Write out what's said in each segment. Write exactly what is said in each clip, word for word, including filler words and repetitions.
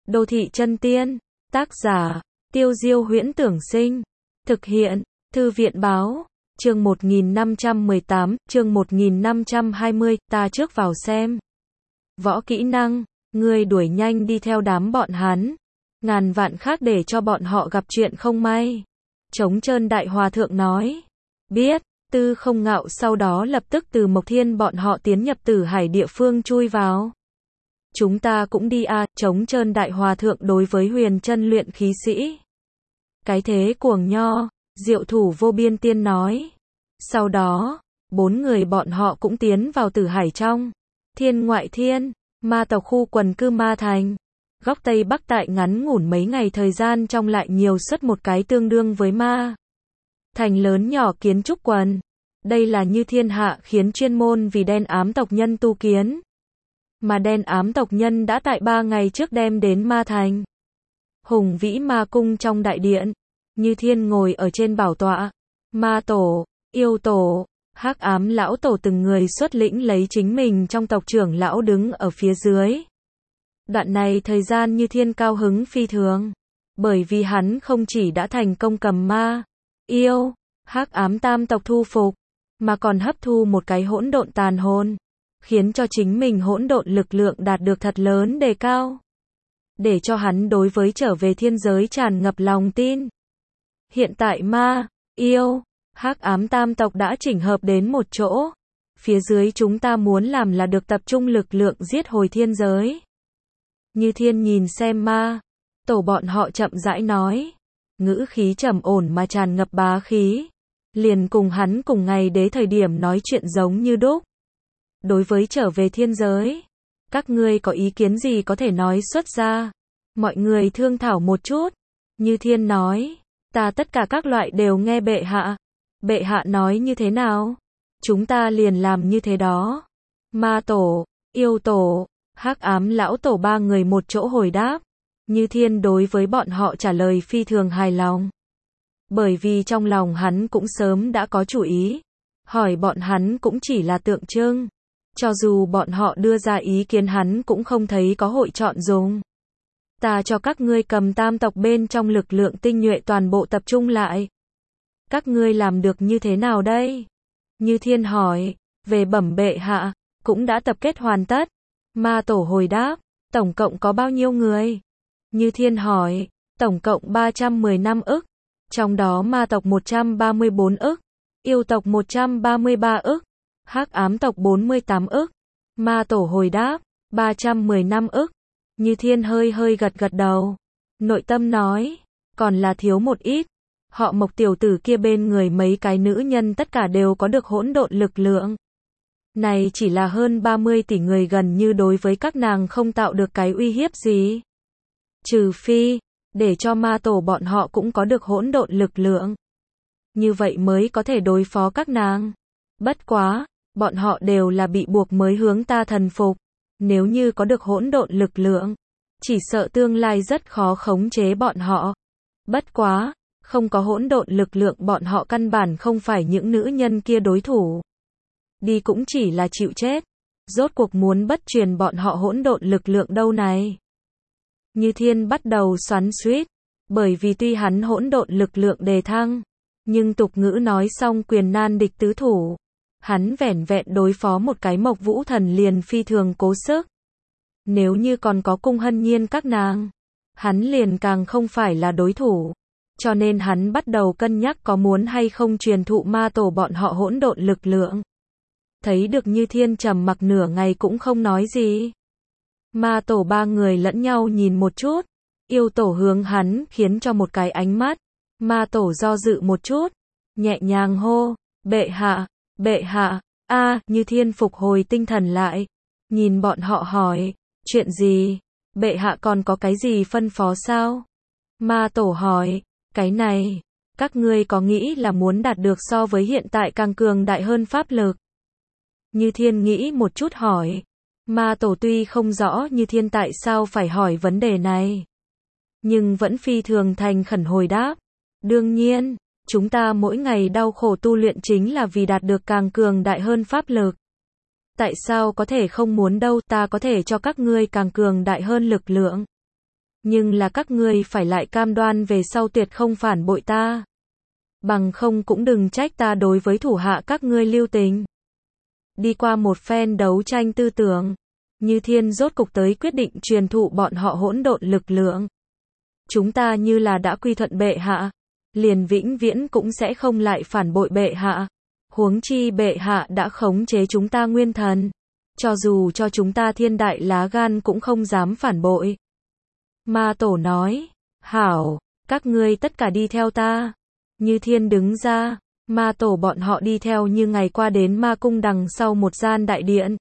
Đô thị chân tiên. Tác giả, Tiêu Diêu Huyễn Tưởng Sinh. Thực hiện, Thư viện Báo. Chương một nghìn năm trăm mười tám, chương một nghìn năm trăm hai mươi, ta trước vào xem. Võ kỹ năng, ngươi đuổi nhanh đi theo đám bọn hắn. Ngàn vạn khác để cho bọn họ gặp chuyện không may. Trống Trơn Đại Hòa Thượng nói. Biết, Tư Không Ngạo sau đó lập tức từ Mộc Thiên bọn họ tiến nhập Tử Hải địa phương chui vào. Chúng ta cũng đi à, Trống Trơn Đại Hòa Thượng đối với Huyền Chân luyện khí sĩ. Cái thế cuồng nho, diệu thủ vô biên tiên nói. Sau đó, bốn người bọn họ cũng tiến vào Tử Hải trong. Thiên ngoại thiên, ma tộc khu quần cư ma thành. Góc Tây Bắc tại ngắn ngủn mấy ngày thời gian trong lại nhiều xuất một cái tương đương với ma thành lớn nhỏ kiến trúc quần. Đây là như thiên hạ khiến chuyên môn vì đen ám tộc nhân tu kiến. Mà đen ám tộc nhân đã tại ba ngày trước đem đến ma thành. Hùng vĩ ma cung trong đại điện. Như thiên ngồi ở trên bảo tọa. Ma tổ, yêu tổ, hắc ám lão tổ từng người xuất lĩnh lấy chính mình trong tộc trưởng lão đứng ở phía dưới. Đoạn này thời gian Như Thiên cao hứng phi thường. Bởi vì hắn không chỉ đã thành công cầm ma, yêu, hắc ám tam tộc thu phục, mà còn hấp thu một cái hỗn độn tàn hồn, khiến cho chính mình hỗn độn lực lượng đạt được thật lớn đề cao. Để cho hắn đối với trở về thiên giới tràn ngập lòng tin. Hiện tại ma, yêu, hắc ám tam tộc đã chỉnh hợp đến một chỗ. Phía dưới chúng ta muốn làm là được tập trung lực lượng giết hồi thiên giới. Như Thiên nhìn xem ma tổ bọn họ chậm rãi nói, ngữ khí trầm ổn mà tràn ngập bá khí, liền cùng hắn cùng ngày đế thời điểm nói chuyện giống như đúc. Đối với trở về thiên giới, các ngươi có ý kiến gì có thể nói xuất ra. Mọi người thương thảo một chút. Như Thiên nói, ta tất cả các loại đều nghe bệ hạ. Bệ hạ nói như thế nào, chúng ta liền làm như thế đó. Ma tổ, yêu tổ, hắc ám lão tổ ba người một chỗ hồi đáp. Như Thiên đối với bọn họ trả lời phi thường hài lòng. Bởi vì trong lòng hắn cũng sớm đã có chủ ý. Hỏi bọn hắn cũng chỉ là tượng trưng. Cho dù bọn họ đưa ra ý kiến hắn cũng không thấy có hội chọn dùng. Ta cho các ngươi cầm tam tộc bên trong lực lượng tinh nhuệ toàn bộ tập trung lại. Các ngươi làm được như thế nào đây? Như Thiên hỏi, về bẩm bệ hạ, cũng đã tập kết hoàn tất. Ma tổ hồi đáp, tổng cộng có bao nhiêu người? Như Thiên hỏi, tổng cộng ba trăm mười lăm ức, trong đó ma tộc một trăm ba mươi tư ức, yêu tộc một trăm ba mươi ba ức, hắc ám tộc bốn mươi tám ức. Ma tổ hồi đáp, ba trăm mười lăm ức. Như Thiên hơi hơi gật gật đầu, nội tâm nói, còn là thiếu một ít. Họ Mộc tiểu tử kia bên người mấy cái nữ nhân tất cả đều có được hỗn độn lực lượng. Này chỉ là hơn ba mươi tỷ người gần như đối với các nàng không tạo được cái uy hiếp gì. Trừ phi, để cho ma tổ bọn họ cũng có được hỗn độn lực lượng. Như vậy mới có thể đối phó các nàng. Bất quá, bọn họ đều là bị buộc mới hướng ta thần phục. Nếu như có được hỗn độn lực lượng, chỉ sợ tương lai rất khó khống chế bọn họ. Bất quá, không có hỗn độn lực lượng bọn họ căn bản không phải những nữ nhân kia đối thủ. Đi cũng chỉ là chịu chết. Rốt cuộc muốn bất truyền bọn họ hỗn độn lực lượng đâu này. Như Thiên bắt đầu xoắn xuýt, bởi vì tuy hắn hỗn độn lực lượng đề thăng, nhưng tục ngữ nói xong quyền nan địch tứ thủ. Hắn vẻn vẹn đối phó một cái Mộc Vũ Thần liền phi thường cố sức. Nếu như còn có Cung Hân Nhiên các nàng, hắn liền càng không phải là đối thủ. Cho nên hắn bắt đầu cân nhắc có muốn hay không truyền thụ ma tổ bọn họ hỗn độn lực lượng. Thấy được Như Thiên trầm mặc nửa ngày cũng không nói gì. Ma tổ ba người lẫn nhau nhìn một chút. Yêu tổ hướng hắn khiến cho một cái ánh mắt. Ma tổ do dự một chút, nhẹ nhàng hô, bệ hạ, bệ hạ. A, Như Thiên phục hồi tinh thần lại, nhìn bọn họ hỏi, chuyện gì? Bệ hạ còn có cái gì phân phó sao? Ma tổ hỏi, cái này, các ngươi có nghĩ là muốn đạt được so với hiện tại càng cường đại hơn pháp lực? Như Thiên nghĩ một chút hỏi. Ma tổ tuy không rõ Như Thiên tại sao phải hỏi vấn đề này, nhưng vẫn phi thường thành khẩn hồi đáp. Đương nhiên, chúng ta mỗi ngày đau khổ tu luyện chính là vì đạt được càng cường đại hơn pháp lực. Tại sao có thể không muốn đâu, ta có thể cho các ngươi càng cường đại hơn lực lượng. Nhưng là các ngươi phải lại cam đoan về sau tuyệt không phản bội ta. Bằng không cũng đừng trách ta đối với thủ hạ các ngươi lưu tình. Đi qua một phen đấu tranh tư tưởng, Như Thiên rốt cục tới quyết định truyền thụ bọn họ hỗn độn lực lượng. Chúng ta như là đã quy thuận bệ hạ, liền vĩnh viễn cũng sẽ không lại phản bội bệ hạ. Huống chi bệ hạ đã khống chế chúng ta nguyên thần, cho dù cho chúng ta thiên đại lá gan cũng không dám phản bội. Ma Tổ nói, hảo, các ngươi tất cả đi theo ta. Như Thiên đứng ra, Ma Tổ bọn họ đi theo Như Ngày qua đến ma cung đằng sau một gian đại điện.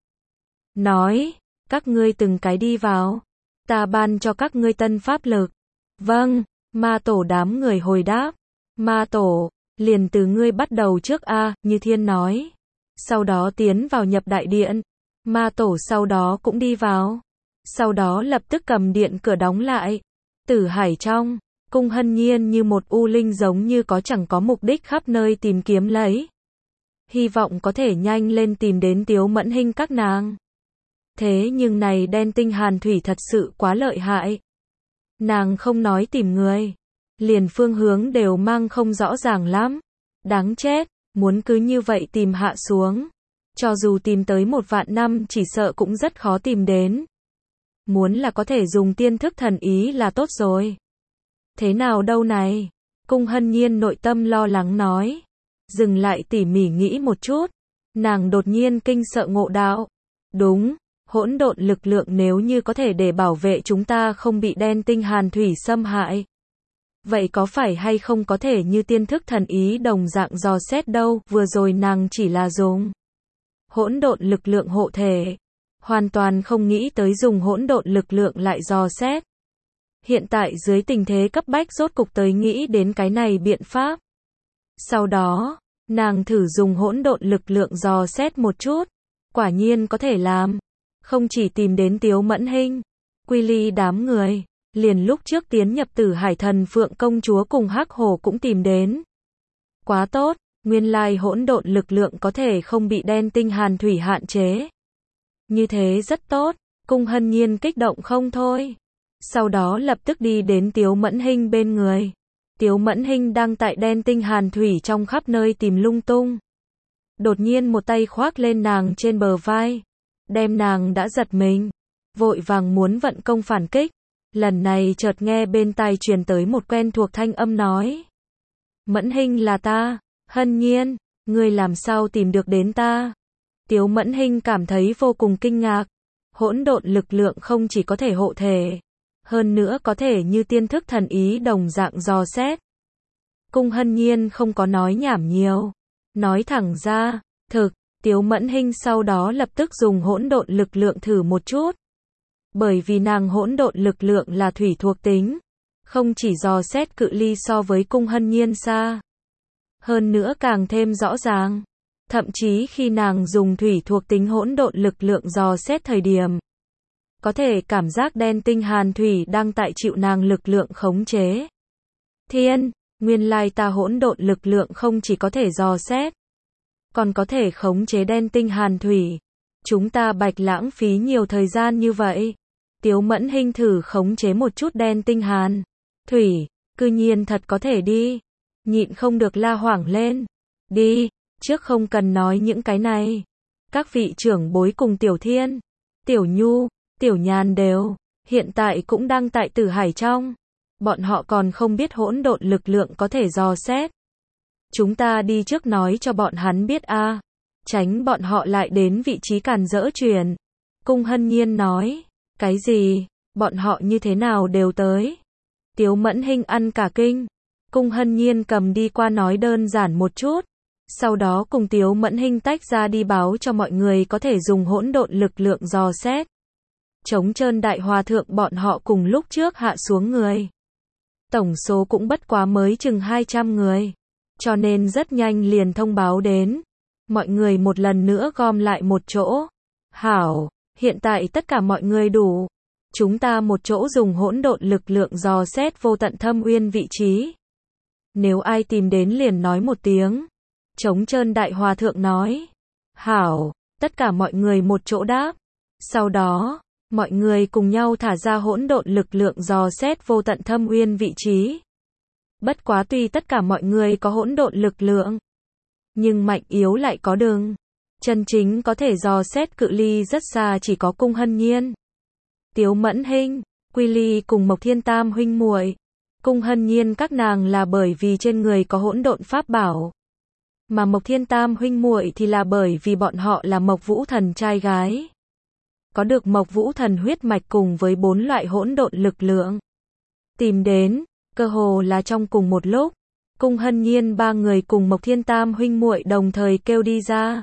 Nói, các ngươi từng cái đi vào, ta ban cho các ngươi tân pháp lực. Vâng, Ma Tổ đám người hồi đáp. Ma Tổ, liền từ ngươi bắt đầu trước a, Như Thiên nói. Sau đó tiến vào nhập đại điện. Ma Tổ sau đó cũng đi vào. Sau đó lập tức cầm điện cửa đóng lại. Tử Hải trong, Cung Hân Nhiên như một u linh giống như có chẳng có mục đích khắp nơi tìm kiếm lấy. Hy vọng có thể nhanh lên tìm đến Tiếu Mẫn Hinh các nàng. Thế nhưng này đen tinh hàn thủy thật sự quá lợi hại. Nàng không nói tìm người, liền phương hướng đều mang không rõ ràng lắm. Đáng chết, muốn cứ như vậy tìm hạ xuống. Cho dù tìm tới một vạn năm chỉ sợ cũng rất khó tìm đến. Muốn là có thể dùng tiên thức thần ý là tốt rồi. Thế nào đâu này? Cung Hân Nhiên nội tâm lo lắng nói. Dừng lại tỉ mỉ nghĩ một chút. Nàng đột nhiên kinh sợ ngộ đạo. Đúng, hỗn độn lực lượng nếu như có thể để bảo vệ chúng ta không bị đen tinh hàn thủy xâm hại. Vậy có phải hay không có thể như tiên thức thần ý đồng dạng dò xét đâu, vừa rồi nàng chỉ là dùng hỗn độn lực lượng hộ thể. Hoàn toàn không nghĩ tới dùng hỗn độn lực lượng lại dò xét. Hiện tại dưới tình thế cấp bách rốt cục tới nghĩ đến cái này biện pháp. Sau đó, nàng thử dùng hỗn độn lực lượng dò xét một chút. Quả nhiên có thể làm. Không chỉ tìm đến Tiếu Mẫn Hinh, Quy Ly đám người, liền lúc trước tiến nhập Tử Hải Thần Phượng công chúa cùng Hắc Hổ cũng tìm đến. Quá tốt, nguyên lai hỗn độn lực lượng có thể không bị đen tinh hàn thủy hạn chế. Như thế rất tốt, Cung Hân Nhiên kích động không thôi. Sau đó lập tức đi đến Tiếu Mẫn Hinh bên người. Tiếu Mẫn Hinh đang tại đen tinh hàn thủy trong khắp nơi tìm lung tung. Đột nhiên một tay khoác lên nàng trên bờ vai, đem nàng đã giật mình, vội vàng muốn vận công phản kích. Lần này chợt nghe bên tai truyền tới một quen thuộc thanh âm nói. Mẫn Hinh là ta, Hân Nhiên, ngươi làm sao tìm được đến ta? Tiếu Mẫn Hinh cảm thấy vô cùng kinh ngạc. Hỗn độn lực lượng không chỉ có thể hộ thể, hơn nữa có thể như tiên thức thần ý đồng dạng dò xét. Cung Hân Nhiên không có nói nhảm nhiều, nói thẳng ra, thực, Tiếu Mẫn Hinh sau đó lập tức dùng hỗn độn lực lượng thử một chút. Bởi vì nàng hỗn độn lực lượng là thủy thuộc tính, không chỉ dò xét cự ly so với Cung Hân Nhiên xa, hơn nữa càng thêm rõ ràng. Thậm chí khi nàng dùng thủy thuộc tính hỗn độn lực lượng dò xét thời điểm, có thể cảm giác đen tinh hàn thủy đang tại chịu nàng lực lượng khống chế. Thiên, nguyên lai ta hỗn độn lực lượng không chỉ có thể dò xét, còn có thể khống chế đen tinh hàn thủy. Chúng ta bạch lãng phí nhiều thời gian như vậy. Tiếu Mẫn Hinh thử khống chế một chút đen tinh hàn thủy, cư nhiên thật có thể đi. Nhịn không được la hoảng lên. Đi, trước không cần nói những cái này. Các vị trưởng bối cùng Tiểu Thiên, Tiểu Nhu, Tiểu Nhàn đều, hiện tại cũng đang tại Tử Hải trong. Bọn họ còn không biết hỗn độn lực lượng có thể dò xét. Chúng ta đi trước nói cho bọn hắn biết a, tránh bọn họ lại đến vị trí càn rỡ truyền. Cung Hân Nhiên nói, cái gì, bọn họ như thế nào đều tới. Tiếu Mẫn Hinh ăn cả kinh. Cung Hân Nhiên cầm đi qua nói đơn giản một chút. Sau đó cùng Tiếu Mẫn Hinh tách ra đi báo cho mọi người có thể dùng hỗn độn lực lượng dò xét. Trống Trơn Đại Hòa Thượng bọn họ cùng lúc trước hạ xuống người. Tổng số cũng bất quá mới chừng hai trăm người. Cho nên rất nhanh liền thông báo đến. Mọi người một lần nữa gom lại một chỗ. Hảo, hiện tại tất cả mọi người đủ. Chúng ta một chỗ dùng hỗn độn lực lượng dò xét vô tận thâm uyên vị trí. Nếu ai tìm đến liền nói một tiếng. Trống Trơn Đại Hòa Thượng nói. Hảo, tất cả mọi người một chỗ đáp. Sau đó, Mọi người cùng nhau thả ra hỗn độn lực lượng dò xét vô tận thâm uyên vị trí. Bất quá tuy tất cả mọi người có hỗn độn lực lượng, nhưng mạnh yếu lại có đường. Chân chính có thể dò xét cự ly rất xa chỉ có Cung Hân Nhiên, Tiếu Mẫn Hinh, Quy Ly cùng Mộc Thiên Tam huynh muội. Cung Hân Nhiên các nàng là bởi vì trên người có hỗn độn pháp bảo, mà Mộc Thiên Tam huynh muội thì là bởi vì bọn họ là Mộc Vũ Thần trai gái, có được Mộc Vũ Thần huyết mạch cùng với bốn loại hỗn độn lực lượng. Tìm đến, cơ hồ là trong cùng một lúc, Cung Hân Nhiên ba người cùng Mộc Thiên Tam huynh muội đồng thời kêu đi ra.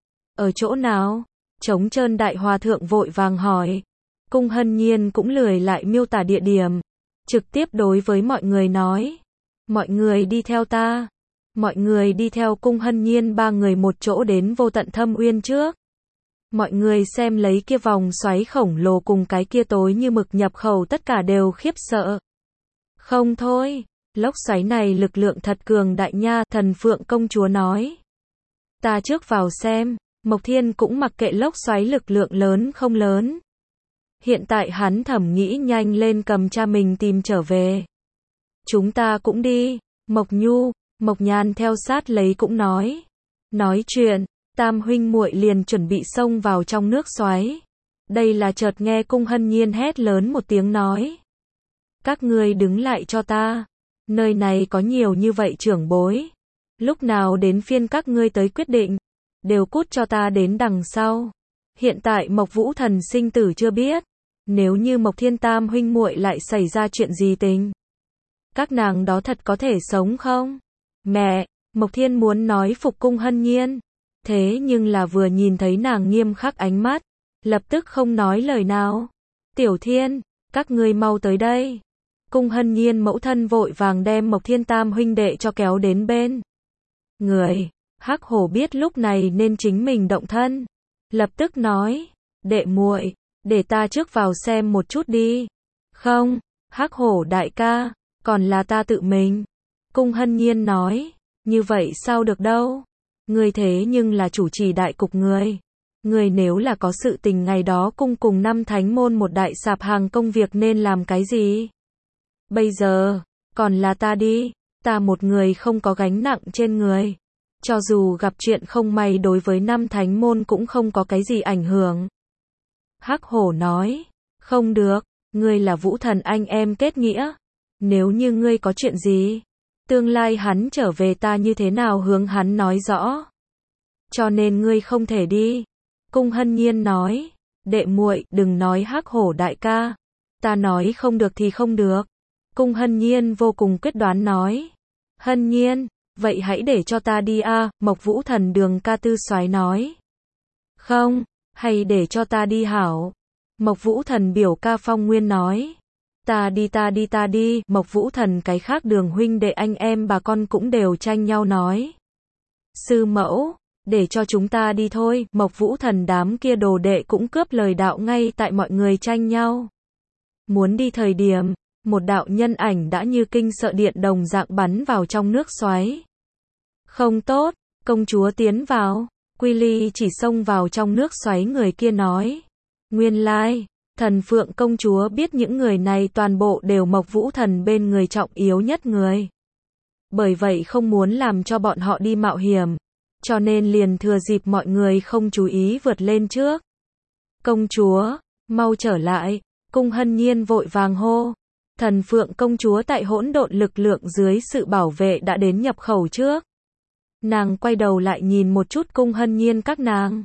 Ở chỗ nào? Trống Trơn đại hòa thượng vội vàng hỏi. Cung Hân Nhiên cũng lười lại miêu tả địa điểm, trực tiếp đối với mọi người nói. Mọi người đi theo ta. Mọi người đi theo Cung Hân Nhiên ba người một chỗ đến vô tận thâm uyên trước. Mọi người xem lấy kia vòng xoáy khổng lồ cùng cái kia tối như mực nhập khẩu tất cả đều khiếp sợ. Không thôi, lốc xoáy này lực lượng thật cường đại nha, Thần Phượng công chúa nói. Ta trước vào xem. Mộc Thiên cũng mặc kệ lốc xoáy lực lượng lớn không lớn. Hiện tại hắn thầm nghĩ nhanh lên cầm cha mình tìm trở về. Chúng ta cũng đi. Mộc Nhu, Mộc Nhan theo sát lấy cũng nói. Nói chuyện, Tam huynh muội liền chuẩn bị xông vào trong nước xoáy. Đây là chợt nghe Cung Hân Nhiên hét lớn một tiếng nói. Các ngươi đứng lại cho ta. Nơi này có nhiều như vậy trưởng bối. Lúc nào đến phiên các ngươi tới quyết định. Đều cút cho ta đến đằng sau. Hiện tại Mộc Vũ Thần sinh tử chưa biết. Nếu như Mộc Thiên Tam huynh muội lại xảy ra chuyện gì tình, các nàng đó thật có thể sống không? Mẹ, Mộc Thiên muốn nói phục Cung Hân Nhiên. Thế nhưng là vừa nhìn thấy nàng nghiêm khắc ánh mắt, lập tức không nói lời nào. Tiểu Thiên, các ngươi mau tới đây. Cung Hân Nhiên mẫu thân vội vàng đem Mộc Thiên Tam huynh đệ cho kéo đến bên người. Hắc Hổ biết lúc này nên chính mình động thân, lập tức nói, đệ muội, để ta trước vào xem một chút đi. Không, Hắc Hổ đại ca, còn là ta tự mình. Cung Hân Nhiên nói, như vậy sao được đâu, ngươi thế nhưng là chủ trì đại cục người. Ngươi nếu là có sự tình ngày đó cung cùng năm thánh môn một đại sạp hàng công việc nên làm cái gì? Bây giờ, còn là ta đi, ta một người không có gánh nặng trên người. Cho dù gặp chuyện không may đối với năm thánh môn cũng không có cái gì ảnh hưởng. Hắc Hổ nói, không được, ngươi là Vũ Thần anh em kết nghĩa. Nếu như ngươi có chuyện gì, tương lai hắn trở về ta như thế nào hướng hắn nói rõ. Cho nên ngươi không thể đi. Cung Hân Nhiên nói, đệ muội, đừng nói Hắc Hổ đại ca. Ta nói không được thì không được. Cung Hân Nhiên vô cùng quyết đoán nói. Hân Nhiên, vậy hãy để cho ta đi a, à, Mộc Vũ Thần Đường ca tư soái nói. Không, hay để cho ta đi hảo. Mộc Vũ Thần biểu ca Phong Nguyên nói. Ta đi ta đi ta đi, Mộc Vũ Thần cái khác Đường huynh đệ anh em bà con cũng đều tranh nhau nói. Sư mẫu, để cho chúng ta đi thôi, Mộc Vũ Thần đám kia đồ đệ cũng cướp lời đạo ngay tại mọi người tranh nhau. Muốn đi thời điểm, một đạo nhân ảnh đã như kinh sợ điện đồng dạng bắn vào trong nước xoáy. Không tốt, công chúa tiến vào. Quy Ly chỉ xông vào trong nước xoáy người kia nói. Nguyên lai, Thần Phượng công chúa biết những người này toàn bộ đều Mộc Vũ Thần bên người trọng yếu nhất người. Bởi vậy không muốn làm cho bọn họ đi mạo hiểm. Cho nên liền thừa dịp mọi người không chú ý vượt lên trước. Công chúa, mau trở lại. Cung Hân Nhiên vội vàng hô. Thần Phượng công chúa tại hỗn độn lực lượng dưới sự bảo vệ đã đến nhập khẩu trước. Nàng quay đầu lại nhìn một chút Cung Hân Nhiên các nàng.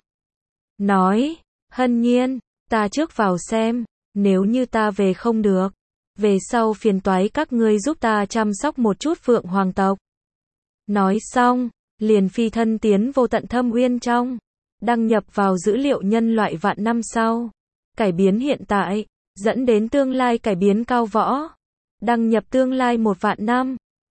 Nói, Hân Nhiên, ta trước vào xem, nếu như ta về không được, về sau phiền toái các ngươi giúp ta chăm sóc một chút Phượng Hoàng tộc. Nói xong, liền phi thân tiến vô tận thâm uyên trong, đăng nhập vào dữ liệu nhân loại vạn năm sau, cải biến hiện tại, dẫn đến tương lai cải biến cao võ, đăng nhập tương lai một vạn năm.